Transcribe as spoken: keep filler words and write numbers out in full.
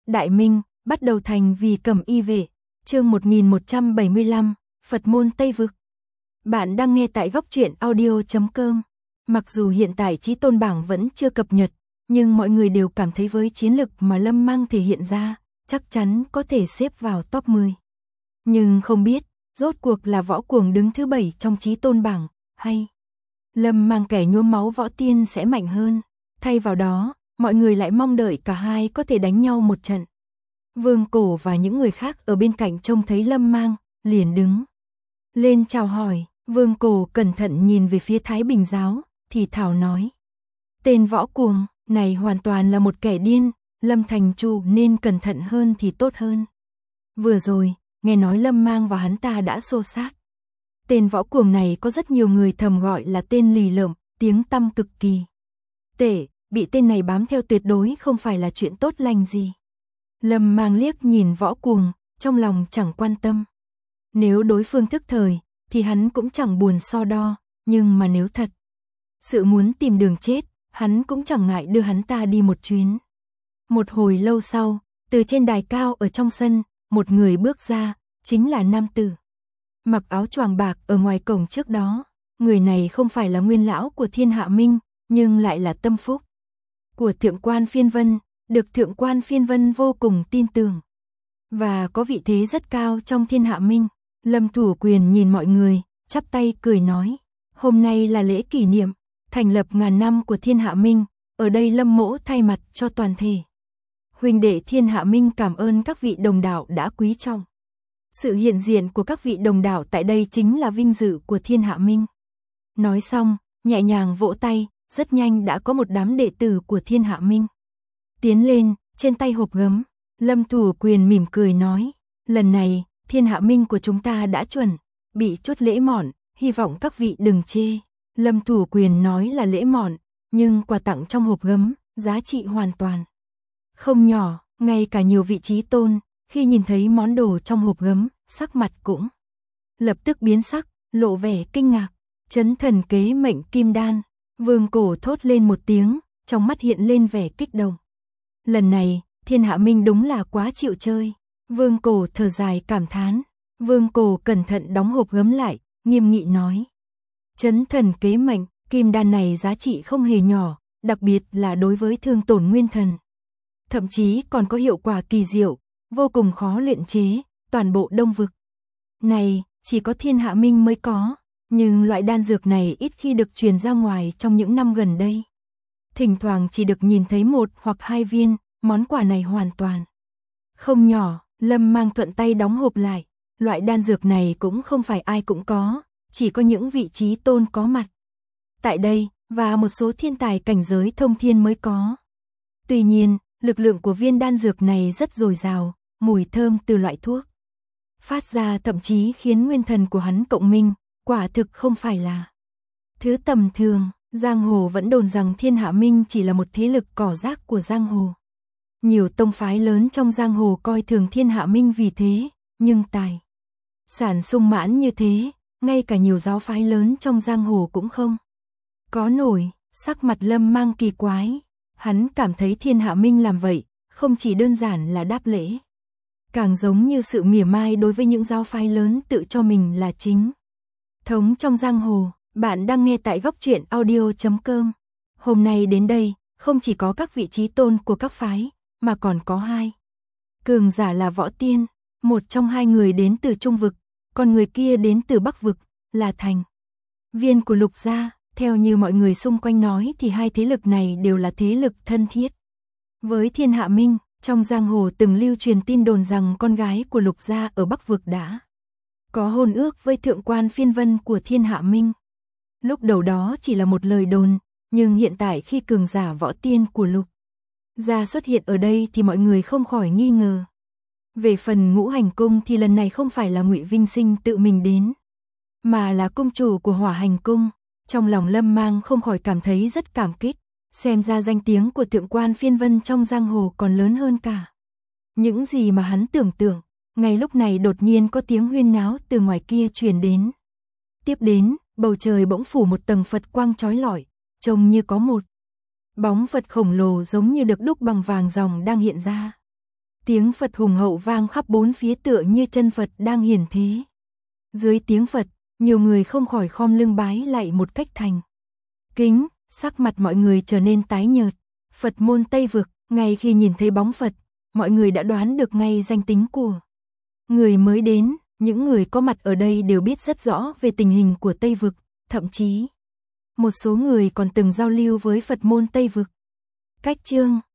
Đại Minh, bắt đầu thành vì cẩm y vệ, chương một nghìn một trăm bảy mươi lăm, Phật môn Tây Vực. Bạn đang nghe tại góc truyện audio chấm com. Mặc dù hiện tại Chí Tôn bảng vẫn chưa cập nhật, nhưng mọi người đều cảm thấy với chiến lực mà Lâm Mang thể hiện ra, chắc chắn có thể xếp vào top mười. Nhưng không biết, rốt cuộc là Võ Cuồng đứng thứ bảy trong Chí Tôn bảng, hay Lâm Mang kẻ nhuốm máu võ tiên sẽ mạnh hơn. Thay vào đó, mọi người lại mong đợi cả hai có thể đánh nhau một trận. Vương Cổ và những người khác ở bên cạnh trông thấy Lâm Mang, liền đứng lên chào hỏi. Vương Cổ cẩn thận nhìn về phía Thái Bình giáo, thì thảo nói: tên Võ Cuồng này hoàn toàn là một kẻ điên, Lâm thành chủ nên cẩn thận hơn thì tốt hơn. Vừa rồi, nghe nói Lâm Mang và hắn ta đã xô xát. Tên Võ Cuồng này có rất nhiều người thầm gọi là tên lì lợm, tiếng tăm cực kỳ tệ, bị tên này bám theo tuyệt đối không phải là chuyện tốt lành gì. Lâm Mang liếc nhìn Võ Cuồng, trong lòng chẳng quan tâm. Nếu đối phương thức thời, thì hắn cũng chẳng buồn so đo, nhưng mà nếu thật sự muốn tìm đường chết, hắn cũng chẳng ngại đưa hắn ta đi một chuyến. Một hồi lâu sau, từ trên đài cao ở trong sân, một người bước ra, chính là nam tử mặc áo choàng bạc ở ngoài cổng trước đó. Người này không phải là nguyên lão của Thiên Hạ Minh, nhưng lại là tâm phúc của Thượng quan Phiên Vân, được Thượng quan Phiên Vân vô cùng tin tưởng, và có vị thế rất cao trong Thiên Hạ Minh. Lâm Thủ Quyền nhìn mọi người, chắp tay cười nói: hôm nay là lễ kỷ niệm thành lập ngàn năm của Thiên Hạ Minh, ở đây Lâm mỗ thay mặt cho toàn thể huynh đệ Thiên Hạ Minh cảm ơn các vị đồng đạo đã quý trọng. Sự hiện diện của các vị đồng đạo tại đây chính là vinh dự của Thiên Hạ Minh. Nói xong, nhẹ nhàng vỗ tay, rất nhanh đã có một đám đệ tử của Thiên Hạ Minh tiến lên, trên tay hộp gấm. Lâm Thủ Quyền mỉm cười nói: lần này, Thiên Hạ Minh của chúng ta đã chuẩn bị chút lễ mọn, hy vọng các vị đừng chê. Lâm Thủ Quyền nói là lễ mọn, nhưng quà tặng trong hộp gấm, giá trị hoàn toàn không nhỏ. Ngay cả nhiều vị Chí Tôn, khi nhìn thấy món đồ trong hộp gấm, sắc mặt cũng lập tức biến sắc, lộ vẻ kinh ngạc. Chấn thần kế mệnh kim đan. Vương Cổ thốt lên một tiếng, trong mắt hiện lên vẻ kích động. Lần này, Thiên Hạ Minh đúng là quá chịu chơi. Vương Cổ thở dài cảm thán. Vương Cổ cẩn thận đóng hộp gấm lại, nghiêm nghị nói: chấn thần kế mệnh kim đan này giá trị không hề nhỏ, đặc biệt là đối với thương tổn nguyên thần. Thậm chí còn có hiệu quả kỳ diệu, vô cùng khó luyện chế, toàn bộ Đông Vực này chỉ có Thiên Hạ Minh mới có. Nhưng loại đan dược này ít khi được truyền ra ngoài trong những năm gần đây. Thỉnh thoảng chỉ được nhìn thấy một hoặc hai viên, món quà này hoàn toàn không nhỏ. Lâm Mang thuận tay đóng hộp lại. Loại đan dược này cũng không phải ai cũng có, chỉ có những vị Chí Tôn có mặt tại đây, và một số thiên tài cảnh giới thông thiên mới có. Tuy nhiên, lực lượng của viên đan dược này rất dồi dào, mùi thơm từ loại thuốc phát ra thậm chí khiến nguyên thần của hắn cộng minh, quả thực không phải là thứ tầm thường. Giang hồ vẫn đồn rằng Thiên Hạ Minh chỉ là một thế lực cỏ rác của giang hồ. Nhiều tông phái lớn trong giang hồ coi thường Thiên Hạ Minh vì thế, nhưng tài sản sung mãn như thế, ngay cả nhiều giáo phái lớn trong giang hồ cũng không có nổi. Sắc mặt Lâm Mang kỳ quái, hắn cảm thấy Thiên Hạ Minh làm vậy, không chỉ đơn giản là đáp lễ, càng giống như sự mỉa mai đối với những giáo phái lớn tự cho mình là chính thống trong giang hồ. Bạn đang nghe tại góc truyện audio chấm com. Hôm nay đến đây, không chỉ có các vị Chí Tôn của các phái, mà còn có hai cường giả là võ tiên. Một trong hai người đến từ Trung Vực, còn người kia đến từ Bắc Vực, là thành viên của Lục gia. Theo như mọi người xung quanh nói thì hai thế lực này đều là thế lực thân thiết với Thiên Hạ Minh. Trong giang hồ từng lưu truyền tin đồn rằng con gái của Lục gia ở Bắc Vực đã có hôn ước với Thượng quan Phiên Vân của Thiên Hạ Minh. Lúc đầu đó chỉ là một lời đồn, nhưng hiện tại khi cường giả võ tiên của Lục gia xuất hiện ở đây thì mọi người không khỏi nghi ngờ. Về phần Ngũ Hành Cung thì lần này không phải là Ngụy Vinh Sinh tự mình đến, mà là cung chủ của Hỏa Hành Cung. Trong lòng Lâm Mang không khỏi cảm thấy rất cảm kích, xem ra danh tiếng của Thượng quan Phiên Vân trong giang hồ còn lớn hơn cả những gì mà hắn tưởng tượng. Ngay lúc này đột nhiên có tiếng huyên náo từ ngoài kia truyền đến. Tiếp đến, bầu trời bỗng phủ một tầng Phật quang chói lọi, trông như có một bóng Phật khổng lồ giống như được đúc bằng vàng ròng đang hiện ra. Tiếng Phật hùng hậu vang khắp bốn phía tựa như chân Phật đang hiển thế. Dưới tiếng Phật, nhiều người không khỏi khom lưng bái lạy một cách thành kính, sắc mặt mọi người trở nên tái nhợt. Phật môn Tây Vực, ngay khi nhìn thấy bóng Phật, mọi người đã đoán được ngay danh tính của người mới đến. Những người có mặt ở đây đều biết rất rõ về tình hình của Tây Vực, thậm chí một số người còn từng giao lưu với Phật môn Tây Vực. Cách chương